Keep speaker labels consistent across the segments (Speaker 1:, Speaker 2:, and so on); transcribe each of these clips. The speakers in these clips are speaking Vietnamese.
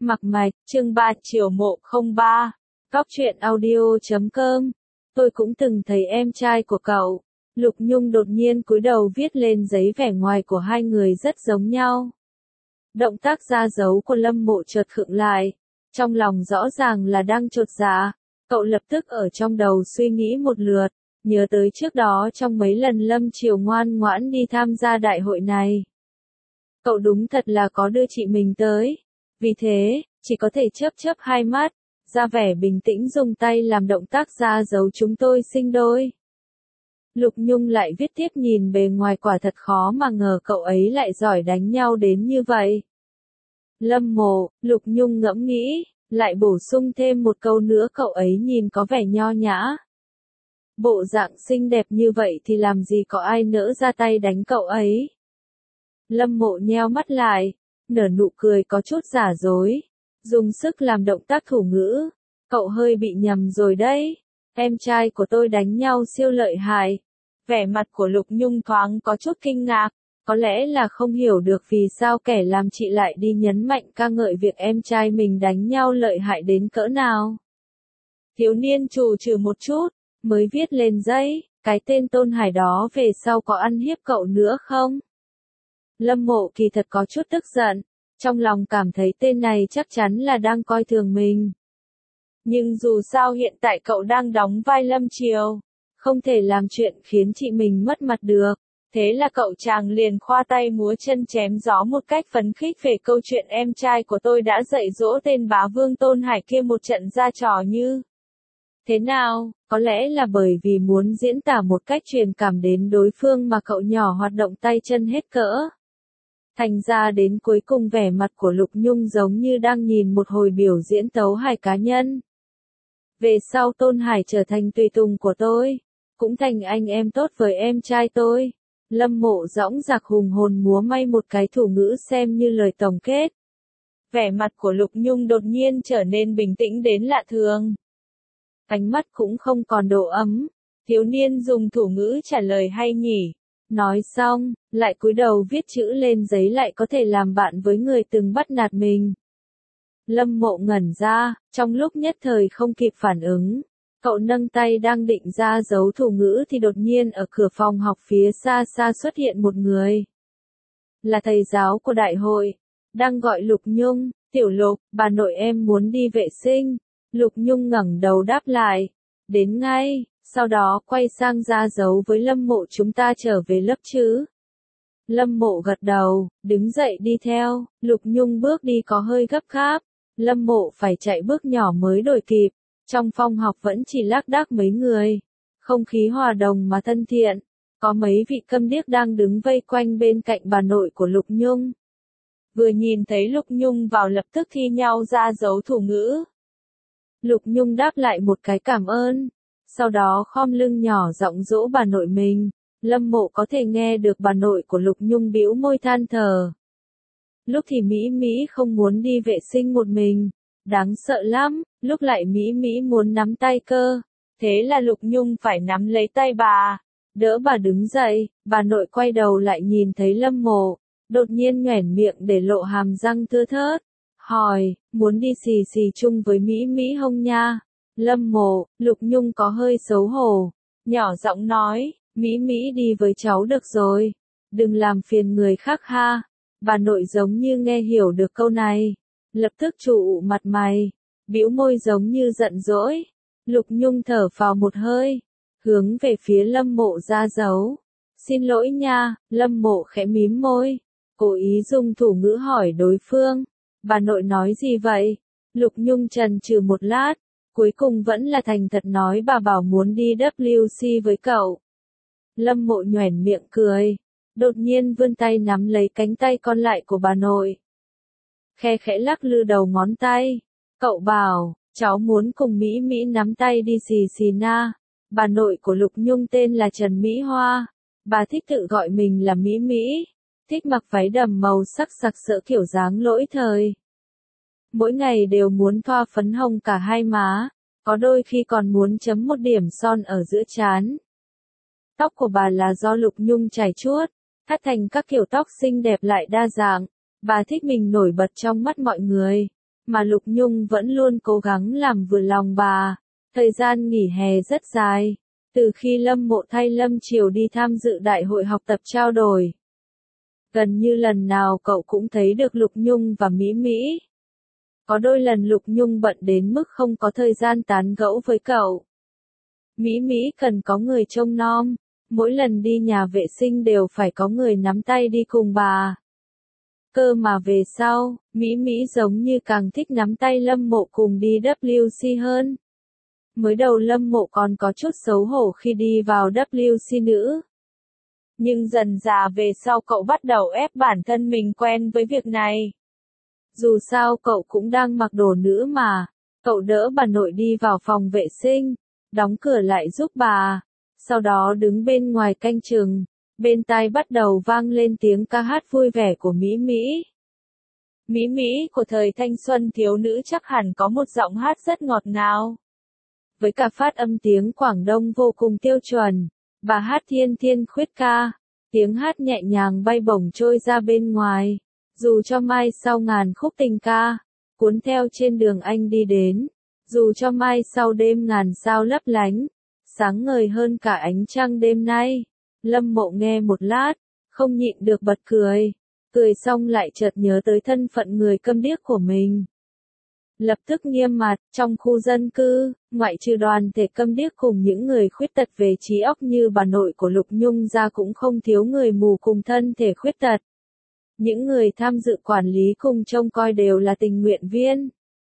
Speaker 1: Mặc mạch, chương 3 Chiều mộ 03. Góc truyện audio.com. Tôi cũng từng thấy em trai của cậu. Lục Nhung đột nhiên cúi đầu viết lên giấy vẻ ngoài của hai người rất giống nhau. Động tác ra dấu của Lâm Mộ chợt khựng lại. Trong lòng rõ ràng là đang chột dạ. Cậu lập tức ở trong đầu suy nghĩ một lượt. Nhớ tới trước đó trong mấy lần Lâm Triều ngoan ngoãn đi tham gia đại hội này. Cậu đúng thật là có đưa chị mình tới. Vì thế, chỉ có thể chớp chớp hai mắt, ra vẻ bình tĩnh dùng tay làm động tác ra dấu chúng tôi sinh đôi. Lục Nhung lại viết tiếp nhìn bề ngoài quả thật khó mà ngờ cậu ấy lại giỏi đánh nhau đến như vậy. Lâm Mộ, Lục Nhung ngẫm nghĩ, lại bổ sung thêm một câu nữa cậu ấy nhìn có vẻ nho nhã. Bộ dạng xinh đẹp như vậy thì làm gì có ai nỡ ra tay đánh cậu ấy. Lâm Mộ nheo mắt lại, nở nụ cười có chút giả dối, dùng sức làm động tác thủ ngữ. Cậu hơi bị nhầm rồi đấy, em trai của tôi đánh nhau siêu lợi hại. Vẻ mặt của Lục Nhung thoáng có chút kinh ngạc, có lẽ là không hiểu được vì sao kẻ làm chị lại đi nhấn mạnh ca ngợi việc em trai mình đánh nhau lợi hại đến cỡ nào. Thiếu niên trù trừ một chút, mới viết lên giấy, cái tên Tôn Hải đó về sau có ăn hiếp cậu nữa không? Lâm Mộ kỳ thật có chút tức giận, trong lòng cảm thấy tên này chắc chắn là đang coi thường mình. Nhưng dù sao hiện tại cậu đang đóng vai Lâm Triều, không thể làm chuyện khiến chị mình mất mặt được. Thế là cậu chàng liền khoa tay múa chân chém gió một cách phấn khích về câu chuyện em trai của tôi đã dạy dỗ tên bá vương Tôn Hải kia một trận ra trò như. Thế nào, có lẽ là bởi vì muốn diễn tả một cách truyền cảm đến đối phương mà cậu nhỏ hoạt động tay chân hết cỡ. Thành ra đến cuối cùng vẻ mặt của Lục Nhung giống như đang nhìn một hồi biểu diễn tấu hài cá nhân. Về sau Tôn Hải trở thành tùy tùng của tôi, cũng thành anh em tốt với em trai tôi. Lâm Mộ dõng dạc hùng hồn múa may một cái thủ ngữ xem như lời tổng kết. Vẻ mặt của Lục Nhung đột nhiên trở nên bình tĩnh đến lạ thường. Ánh mắt cũng không còn độ ấm. Thiếu niên dùng thủ ngữ trả lời hay nhỉ. Nói xong, lại cúi đầu viết chữ lên giấy lại có thể làm bạn với người từng bắt nạt mình. Lâm Mộ ngẩn ra, trong lúc nhất thời không kịp phản ứng. Cậu nâng tay đang định ra dấu thủ ngữ thì đột nhiên ở cửa phòng học phía xa xa xuất hiện một người. Là thầy giáo của đại hội, đang gọi Lục Nhung. Tiểu Lục, bà nội em muốn đi vệ sinh. Lục Nhung ngẩng đầu đáp lại. Đến ngay, sau đó quay sang ra dấu với Lâm Mộ chúng ta trở về lớp chứ. Lâm Mộ gật đầu, đứng dậy đi theo. Lục Nhung bước đi có hơi gấp gáp. Lâm Mộ phải chạy bước nhỏ mới đuổi kịp. Trong phòng học vẫn chỉ lác đác mấy người. Không khí hòa đồng mà thân thiện. Có mấy vị câm điếc đang đứng vây quanh bên cạnh bà nội của Lục Nhung. Vừa nhìn thấy Lục Nhung vào lập tức thi nhau ra dấu thủ ngữ. Lục Nhung đáp lại một cái cảm ơn. Sau đó khom lưng nhỏ giọng dỗ bà nội mình. Lâm Mộ có thể nghe được bà nội của Lục Nhung bĩu môi than thở. Lúc thì Mỹ Mỹ không muốn đi vệ sinh một mình. Đáng sợ lắm, lúc lại Mỹ Mỹ muốn nắm tay cơ. Thế là Lục Nhung phải nắm lấy tay bà. Đỡ bà đứng dậy, bà nội quay đầu lại nhìn thấy Lâm Mộ. Đột nhiên nhoẻn miệng để lộ hàm răng thưa thớt. Hỏi, muốn đi xì xì chung với Mỹ Mỹ không nha? Lâm Mộ, Lục Nhung có hơi xấu hổ. Nhỏ giọng nói, Mỹ Mỹ đi với cháu được rồi. Đừng làm phiền người khác ha. Bà nội giống như nghe hiểu được câu này. Lập tức trụ mặt mày. Bĩu môi giống như giận dỗi. Lục Nhung thở phào một hơi. Hướng về phía Lâm Mộ ra dấu. Xin lỗi nha, Lâm Mộ khẽ mím môi. Cố ý dùng thủ ngữ hỏi đối phương. Bà nội nói gì vậy? Lục Nhung chần chừ một lát. Cuối cùng vẫn là thành thật nói bà bảo muốn đi WC với cậu. Lâm Mộ nhoẻn miệng cười. Đột nhiên vươn tay nắm lấy cánh tay còn lại của bà nội. Khe khẽ lắc lư đầu ngón tay. Cậu bảo, cháu muốn cùng Mỹ Mỹ nắm tay đi xì xì na. Bà nội của Lục Nhung tên là Trần Mỹ Hoa. Bà thích tự gọi mình là Mỹ Mỹ. Thích mặc váy đầm màu sắc sặc sỡ kiểu dáng lỗi thời. Mỗi ngày đều muốn thoa phấn hồng cả hai má. Có đôi khi còn muốn chấm một điểm son ở giữa trán. Tóc của bà là do Lục Nhung chải chuốt. Thắt thành các kiểu tóc xinh đẹp lại đa dạng. Bà thích mình nổi bật trong mắt mọi người. mà Lục Nhung vẫn luôn cố gắng làm vừa lòng bà. Thời gian nghỉ hè rất dài, từ khi Lâm Mộ thay Lâm Triều đi tham dự đại hội học tập trao đổi. Gần như lần nào cậu cũng thấy được Lục Nhung và Mỹ Mỹ. Có đôi lần Lục Nhung bận đến mức không có thời gian tán gẫu với cậu. Mỹ Mỹ cần có người trông nom, mỗi lần đi nhà vệ sinh đều phải có người nắm tay đi cùng bà. Cơ mà về sau, Mỹ Mỹ giống như càng thích nắm tay Lâm Mộ cùng đi WC hơn. Mới đầu Lâm Mộ còn có chút xấu hổ khi đi vào WC nữ. Nhưng dần dà về sau cậu bắt đầu ép bản thân mình quen với việc này. Dù sao cậu cũng đang mặc đồ nữ mà, cậu đỡ bà nội đi vào phòng vệ sinh, đóng cửa lại giúp bà, sau đó đứng bên ngoài canh chừng, bên tai bắt đầu vang lên tiếng ca hát vui vẻ của Mỹ Mỹ. Mỹ Mỹ của thời thanh xuân thiếu nữ chắc hẳn có một giọng hát rất ngọt ngào. Với cả phát âm tiếng Quảng Đông vô cùng tiêu chuẩn, bà hát thiên thiên khuyết ca, tiếng hát nhẹ nhàng bay bổng trôi ra bên ngoài, dù cho mai sau ngàn khúc tình ca, cuốn theo trên đường anh đi đến, dù cho mai sau đêm ngàn sao lấp lánh, sáng ngời hơn cả ánh trăng đêm nay. Lâm Mộ nghe một lát, không nhịn được bật cười, cười xong lại chợt nhớ tới thân phận người câm điếc của mình. Lập tức nghiêm mặt, trong khu dân cư, ngoại trừ đoàn thể câm điếc cùng những người khuyết tật về trí óc như bà nội của Lục Nhung ra cũng không thiếu người mù cùng thân thể khuyết tật. Những người tham dự quản lý cùng trông coi đều là tình nguyện viên.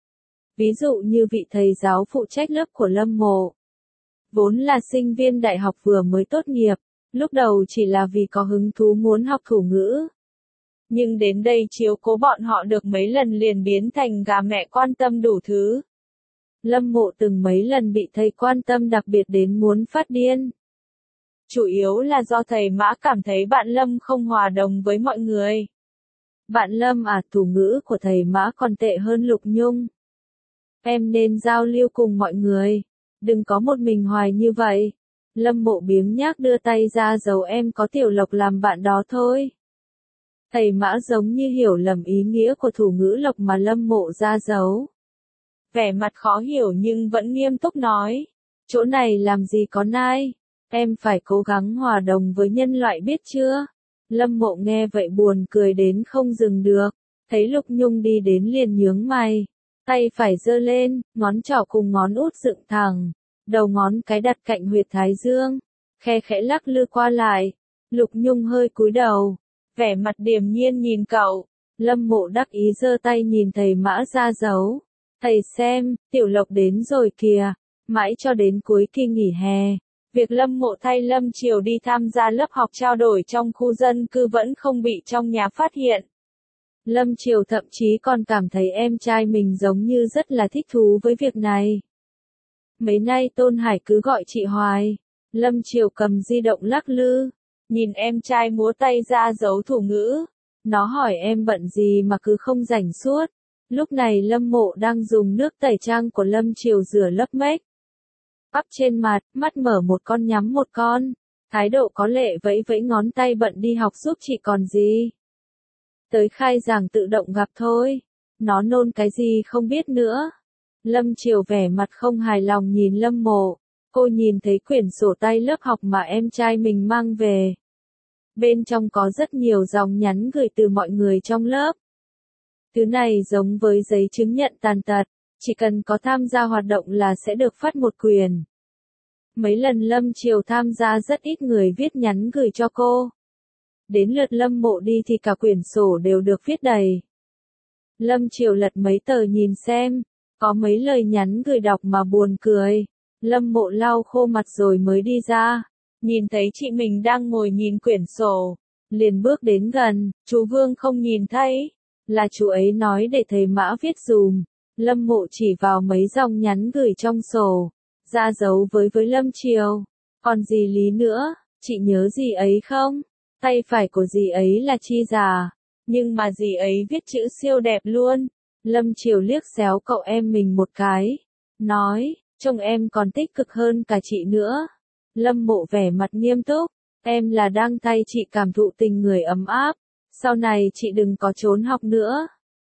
Speaker 1: Ví dụ như vị thầy giáo phụ trách lớp của Lâm Mộ. Vốn là sinh viên đại học vừa mới tốt nghiệp, lúc đầu chỉ là vì có hứng thú muốn học thủ ngữ. Nhưng đến đây chiếu cố bọn họ được mấy lần liền biến thành gà mẹ quan tâm đủ thứ. Lâm Mộ từng mấy lần bị thầy quan tâm đặc biệt đến muốn phát điên. Chủ yếu là do thầy Mã cảm thấy bạn Lâm không hòa đồng với mọi người. Bạn Lâm thủ ngữ của thầy Mã còn tệ hơn Lục Nhung. Em nên giao lưu cùng mọi người, đừng có một mình hoài như vậy. Lâm Mộ biếng nhác đưa tay ra dấu em có Tiểu Lộc làm bạn đó thôi. Thầy Mã giống như hiểu lầm ý nghĩa của thủ ngữ Lộc mà Lâm Mộ ra dấu. Vẻ mặt khó hiểu nhưng vẫn nghiêm túc nói. Chỗ này làm gì có nai, em phải cố gắng hòa đồng với nhân loại biết chưa? Lâm Mộ nghe vậy buồn cười đến không dừng được, thấy Lục Nhung đi đến liền nhướng mày. Tay phải giơ lên, ngón trỏ cùng ngón út dựng thẳng, đầu ngón cái đặt cạnh huyệt thái dương, khe khẽ lắc lư qua lại. Lục Nhung hơi cúi đầu, vẻ mặt điềm nhiên nhìn cậu. Lâm Mộ đắc ý giơ tay nhìn thầy Mã ra dấu. Thầy xem, Tiểu Lộc đến rồi kìa. Mãi cho đến cuối kỳ nghỉ hè, việc Lâm Mộ thay Lâm Triều đi tham gia lớp học trao đổi trong khu dân cư vẫn không bị trong nhà phát hiện. Lâm Triều thậm chí còn cảm thấy em trai mình giống như rất là thích thú với việc này. Mấy nay Tôn Hải cứ gọi chị hoài. Lâm Triều cầm di động lắc lư, nhìn em trai múa tay ra dấu thủ ngữ. Nó hỏi em bận gì mà cứ không rảnh suốt. Lúc này Lâm Mộ đang dùng nước tẩy trang của Lâm Triều rửa lớp make up trên mặt, mắt mở một con nhắm một con. Thái độ có lệ vẫy vẫy ngón tay bận đi học giúp chị còn gì. Tới khai giảng tự động gặp thôi. Nó nôn cái gì không biết nữa. Lâm Triều vẻ mặt không hài lòng nhìn Lâm Mộ. Cô nhìn thấy quyển sổ tay lớp học mà em trai mình mang về. Bên trong có rất nhiều dòng nhắn gửi từ mọi người trong lớp. Thứ này giống với giấy chứng nhận tàn tật, chỉ cần có tham gia hoạt động là sẽ được phát một quyển. Mấy lần Lâm Triều tham gia rất ít người viết nhắn gửi cho cô. Đến lượt Lâm Mộ đi thì cả quyển sổ đều được viết đầy. Lâm Triều lật mấy tờ nhìn xem, có mấy lời nhắn gửi đọc mà buồn cười. Lâm Mộ lau khô mặt rồi mới đi ra, nhìn thấy chị mình đang ngồi nhìn quyển sổ, liền bước đến gần. Chú Vương không nhìn thấy, là chú ấy nói để thầy Mã viết dùm. Lâm Mộ chỉ vào mấy dòng nhắn gửi trong sổ, ra dấu với Lâm Triều. Còn gì lý nữa, chị nhớ gì ấy không? Tay phải của dì ấy là Chi già, nhưng mà dì ấy viết chữ siêu đẹp luôn. Lâm Triều liếc xéo cậu em mình một cái, nói, trông em còn tích cực hơn cả chị nữa. Lâm Mộ vẻ mặt nghiêm túc, em là đang thay chị cảm thụ tình người ấm áp, sau này chị đừng có trốn học nữa.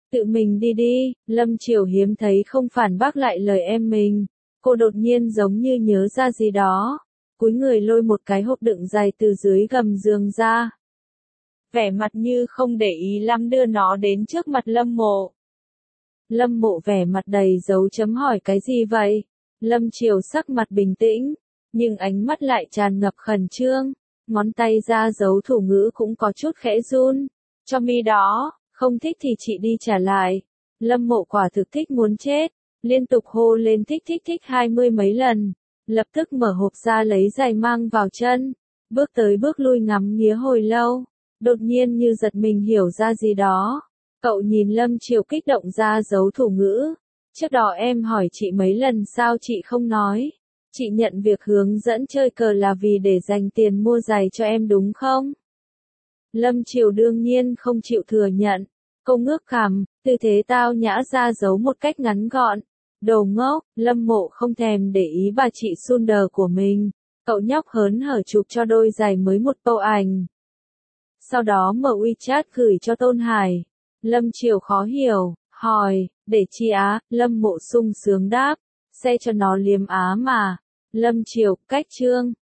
Speaker 1: Tự mình đi đi, Lâm Chiểu hiếm thấy không phản bác lại lời em mình. Cô đột nhiên giống như nhớ ra gì đó. Cúi người lôi một cái hộp đựng giày từ dưới gầm giường ra. Vẻ mặt như không để ý lắm đưa nó đến trước mặt Lâm Mộ. Lâm Mộ vẻ mặt đầy dấu chấm hỏi cái gì vậy? Lâm Chiểu sắc mặt bình tĩnh, nhưng ánh mắt lại tràn ngập khẩn trương. Ngón tay ra dấu thủ ngữ cũng có chút khẽ run. Cho mi đó, không thích thì chị đi trả lại. Lâm Mộ quả thực thích muốn chết, liên tục hô lên thích thích thích 20 mấy lần. Lập tức mở hộp ra lấy giày mang vào chân. Bước tới bước lui ngắm nghía hồi lâu. Đột nhiên như giật mình hiểu ra gì đó. Cậu nhìn Lâm Chiểu kích động ra dấu thủ ngữ. Trước đó em hỏi chị mấy lần sao chị không nói. Chị nhận việc hướng dẫn chơi cờ là vì để dành tiền mua giày cho em đúng không? Lâm Chiểu đương nhiên không chịu thừa nhận. Cô ngước cằm, tư thế tao nhã ra dấu một cách ngắn gọn. Đồ ngốc, Lâm Mộ không thèm để ý bà chị Sunder của mình. Cậu nhóc hớn hở chụp cho đôi giày mới một bầu ảnh. Sau đó mở WeChat gửi cho Tôn Hải. Lâm Chiểu khó hiểu, hỏi, để chi á, Lâm Mộ sung sướng đáp, xe cho nó liếm á mà. Lâm Chiểu, cách chương.